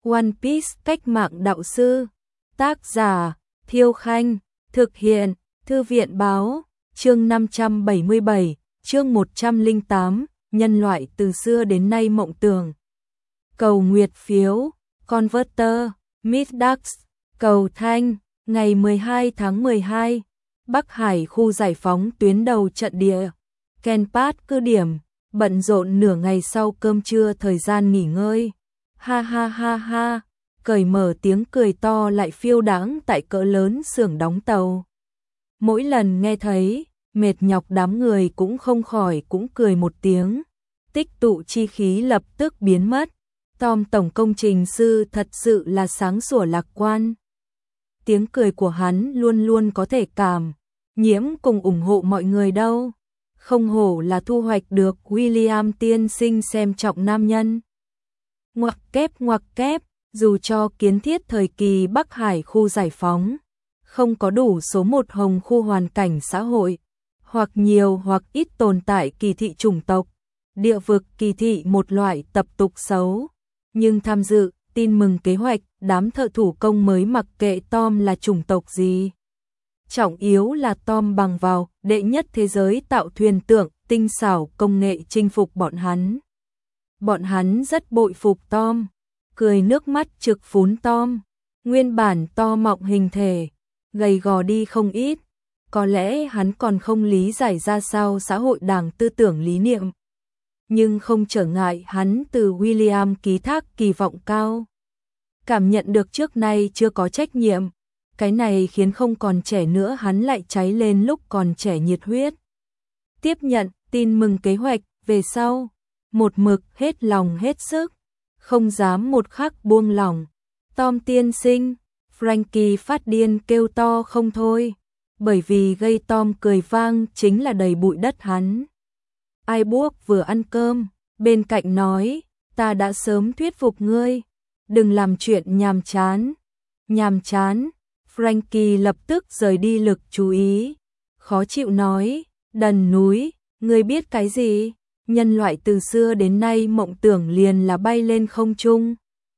One Piece cách mạng đạo sư. Tác giả Thiêu Khanh. Thực hiện Thư viện Báo. Chương 577, chương 108, nhân loại từ xưa đến nay mộng tưởng. Cầu nguyệt phiếu, Converter, Middax, cầu thanh, ngày 12 tháng 12, Bắc Hải khu giải phóng tuyến đầu trận địa. Kenpat cứ điểm, bận rộn nửa ngày sau cơm trưa thời gian nghỉ ngơi. Ha ha ha ha, cởi mở tiếng cười to lại phiêu đãng tại cỡ lớn xưởng đóng tàu. Mỗi lần nghe thấy, mệt nhọc đám người cũng không khỏi cũng cười một tiếng. Tích tụ chi khí lập tức biến mất. Tom tổng công trình sư thật sự là sáng sủa lạc quan. Tiếng cười của hắn luôn luôn có thể cảm nhiễm cùng ủng hộ mọi người đâu. Không hổ là thu hoạch được William tiên sinh xem trọng nam nhân. Ngoặc kép, dù cho kiến thiết thời kỳ Bắc Hải khu giải phóng, không có đủ số một hồng khu hoàn cảnh xã hội, hoặc nhiều hoặc ít tồn tại kỳ thị chủng tộc, địa vực kỳ thị một loại tập tục xấu. Nhưng tham dự, tin mừng kế hoạch, đám thợ thủ công mới mặc kệ Tom là chủng tộc gì. Trọng yếu là Tom bằng vào đệ nhất thế giới tạo thuyền tượng, tinh xảo công nghệ chinh phục bọn hắn. Bọn hắn rất bội phục Tom, cười nước mắt trực phún Tom. Nguyên bản to mọng hình thể, gầy gò đi không ít. Có lẽ hắn còn không lý giải ra sao xã hội đảng tư tưởng lý niệm. Nhưng không trở ngại hắn từ William ký thác kỳ vọng cao. Cảm nhận được trước nay chưa có trách nhiệm. Cái này khiến không còn trẻ nữa hắn lại cháy lên lúc còn trẻ nhiệt huyết. Tiếp nhận tin mừng kế hoạch về sau. Một mực hết lòng hết sức. Không dám một khắc buông lỏng. Tom tiên sinh, Frankie phát điên kêu to không thôi. Bởi vì gây Tom cười vang chính là đầy bụi đất hắn. Ibuok vừa ăn cơm, bên cạnh nói, ta đã sớm thuyết phục ngươi, đừng làm chuyện nhàm chán. Nhàm chán, Frankie lập tức rời đi lực chú ý. Khó chịu nói, đần núi, ngươi biết cái gì? Nhân loại từ xưa đến nay mộng tưởng liền là bay lên không trung.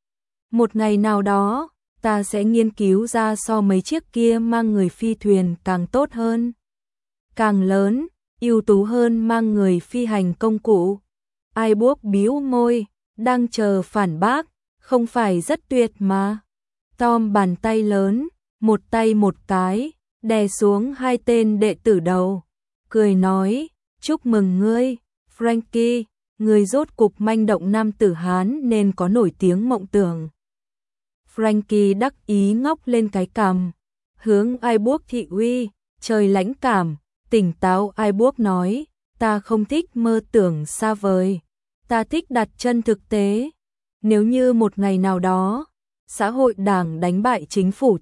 Một ngày nào đó, ta sẽ nghiên cứu ra so mấy chiếc kia mang người phi thuyền càng tốt hơn. Càng lớn, ưu tú hơn mang người phi hành công cụ. Ibuok bĩu môi, đang chờ phản bác, không phải rất tuyệt mà. Tom bàn tay lớn, một tay một cái, đè xuống hai tên đệ tử đầu. Cười nói, chúc mừng ngươi, Frankie, ngươi rốt cục manh động nam tử Hán nên có nổi tiếng mộng tưởng. Frankie đắc ý ngóc lên cái cằm, hướng Ibuok thị uy, trời lãnh cảm, tỉnh táo. Ibuok nói, ta không thích mơ tưởng xa vời, ta thích đặt chân thực tế. Nếu như một ngày nào đó, xã hội đảng đánh bại chính phủ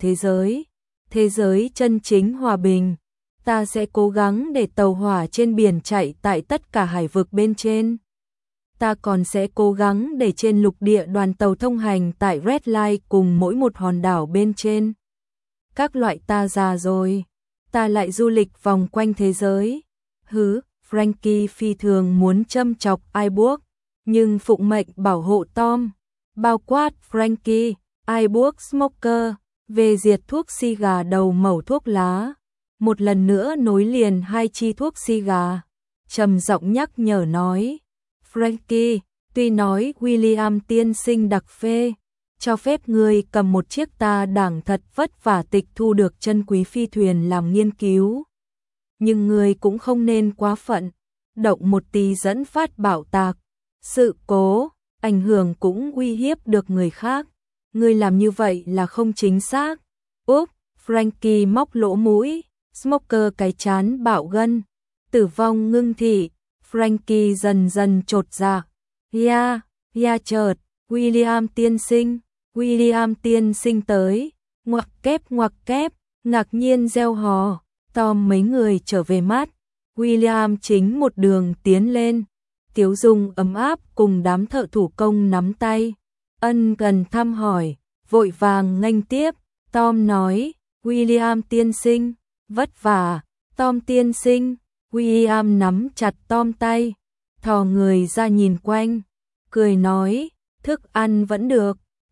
thế giới chân chính hòa bình, ta sẽ cố gắng để tàu hỏa trên biển chạy tại tất cả hải vực bên trên. Ta còn sẽ cố gắng để trên lục địa đoàn tàu thông hành tại Red Line cùng mỗi một hòn đảo bên trên. Các loại ta già rồi, ta lại du lịch vòng quanh thế giới. Hứ, Frankie phi thường muốn châm chọc Ibuok, nhưng phụng mệnh bảo hộ Tom, bao quát Frankie, Ibuok Smoker, về diệt thuốc xì gà đầu mẩu thuốc lá. Một lần nữa nối liền hai chi thuốc xì gà, trầm giọng nhắc nhở nói, Frankie, tuy nói William tiên sinh đặc phê, cho phép ngươi cầm một chiếc ta đảng thật vất vả tịch thu được chân quý phi thuyền làm nghiên cứu. Nhưng ngươi cũng không nên quá phận, động một tí dẫn phát bạo tạc, sự cố, ảnh hưởng cũng uy hiếp được người khác. Ngươi làm như vậy là không chính xác. Úp, Frankie móc lỗ mũi, Smoker cái chán bạo gân, tử vong ngưng thị. Frankie dần dần chột dạ. Chợt, William tiên sinh tới, ngoặc kép, ngạc nhiên reo hò. Tom mấy người trở về mát. William chính một đường tiến lên, tiếu dung ấm áp cùng đám thợ thủ công nắm tay, ân cần thăm hỏi, vội vàng nghênh tiếp. Tom nói, William tiên sinh, vất vả. Tom tiên sinh, William nắm chặt Tom tay, thò người ra nhìn quanh, cười nói, thức ăn vẫn được,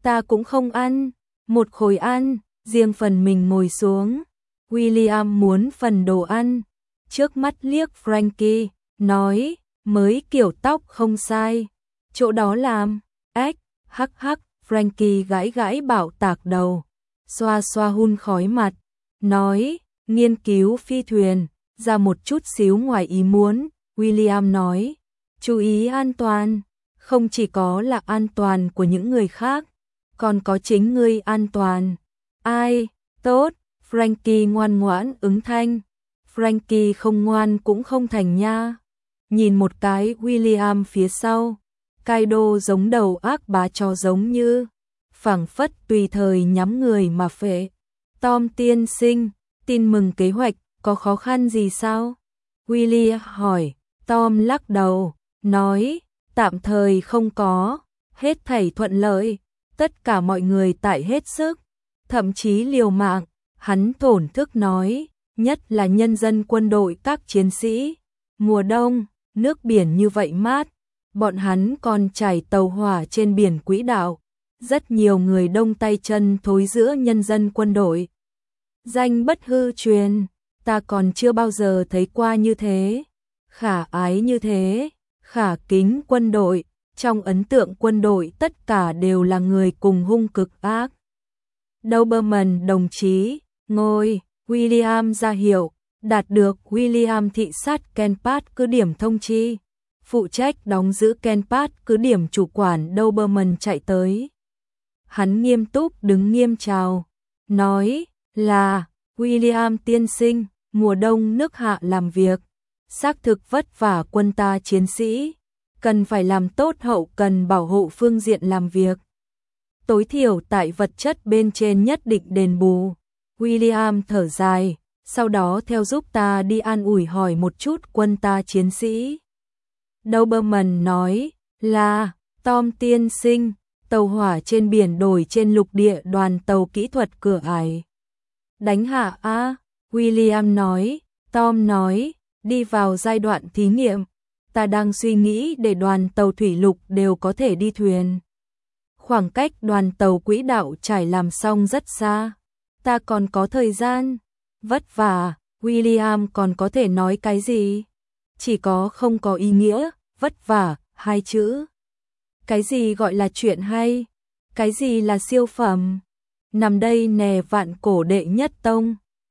Ta cũng không ăn, một khối ăn, riêng phần mình ngồi xuống. William muốn phần đồ ăn, trước mắt liếc Frankie, nói, mới kiểu tóc không sai, chỗ đó làm, ếch, hắc hắc, Frankie gãi gãi bảo tạc đầu, xoa xoa hun khói mặt, nói, nghiên cứu phi thuyền, ra một chút xíu ngoài ý muốn, William nói, chú ý an toàn, không chỉ có là an toàn của những người khác, còn có chính ngươi an toàn. Ai, tốt, Frankie ngoan ngoãn ứng thanh, Frankie không ngoan cũng không thành nha. Nhìn một cái William phía sau, Kaido giống đầu ác bá cho giống như, phảng phất tùy thời nhắm người mà phệ. Tom tiên sinh, tin mừng kế hoạch, có khó khăn gì sao? William hỏi, Tom lắc đầu, nói, tạm thời không có, hết thảy thuận lợi, tất cả mọi người tại hết sức, thậm chí liều mạng, hắn thổn thức nói, nhất là nhân dân quân đội các chiến sĩ. Mùa đông, nước biển như vậy mát, bọn hắn còn trải tàu hỏa trên biển quỹ đạo, rất nhiều người đông tay chân thối giữa nhân dân quân đội. Danh bất hư truyền, ta còn chưa bao giờ thấy qua như thế, khả ái như thế, khả kính quân đội, trong ấn tượng quân đội tất cả đều là người cùng hung cực ác. Doberman đồng chí, ngồi, William ra hiệu, đạt được William thị sát Kenpat cứ điểm thông chi, phụ trách đóng giữ Kenpat cứ điểm chủ quản Doberman chạy tới. Hắn nghiêm túc đứng nghiêm chào, nói là, William tiên sinh, mùa đông nước hạ làm việc, xác thực vất vả quân ta chiến sĩ, cần phải làm tốt hậu cần bảo hộ phương diện làm việc. Tối thiểu tại vật chất bên trên nhất định đền bù. William thở dài, sau đó theo giúp ta đi an ủi hỏi một chút quân ta chiến sĩ. Doberman nói là, Tom tiên sinh, tàu hỏa trên biển đổi trên lục địa đoàn tàu kỹ thuật cửa ải. Đánh hạ a, William nói, Tom nói, đi vào giai đoạn thí nghiệm, ta đang suy nghĩ để đoàn tàu thủy lục đều có thể đi thuyền. Khoảng cách đoàn tàu quỹ đạo trải làm xong rất xa, ta còn có thời gian, vất vả, William còn có thể nói cái gì? Chỉ có không có ý nghĩa, vất vả, hai chữ. Cái gì gọi là chuyện hay? Cái gì là siêu phẩm? Nằm đây nè vạn cổ đệ nhất tông.